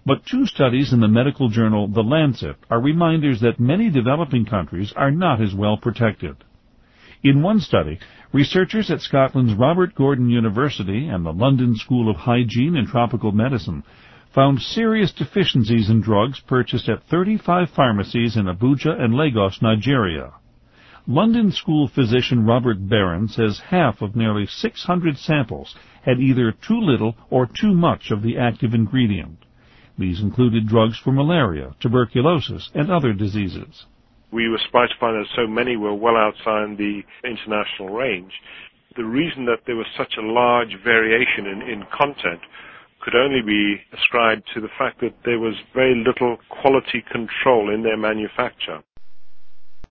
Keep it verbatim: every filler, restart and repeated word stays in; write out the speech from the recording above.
But two studies in the medical journal The Lancet are reminders that many developing countries are not as well protected. In one study, researchers at Scotland's Robert Gordon University and the London School of Hygiene and Tropical Medicine found serious deficiencies in drugs purchased at thirty-five pharmacies in Abuja and Lagos, Nigeria. London School physician Robert Barron says half of nearly six hundred samples had either too little or too much of the active ingredient. These included drugs for malaria, tuberculosis, and other diseases. We were surprised to find that so many were well outside the international range. The reason that there was such a large variation in, in content could only be ascribed to the fact that there was very little quality control in their manufacture.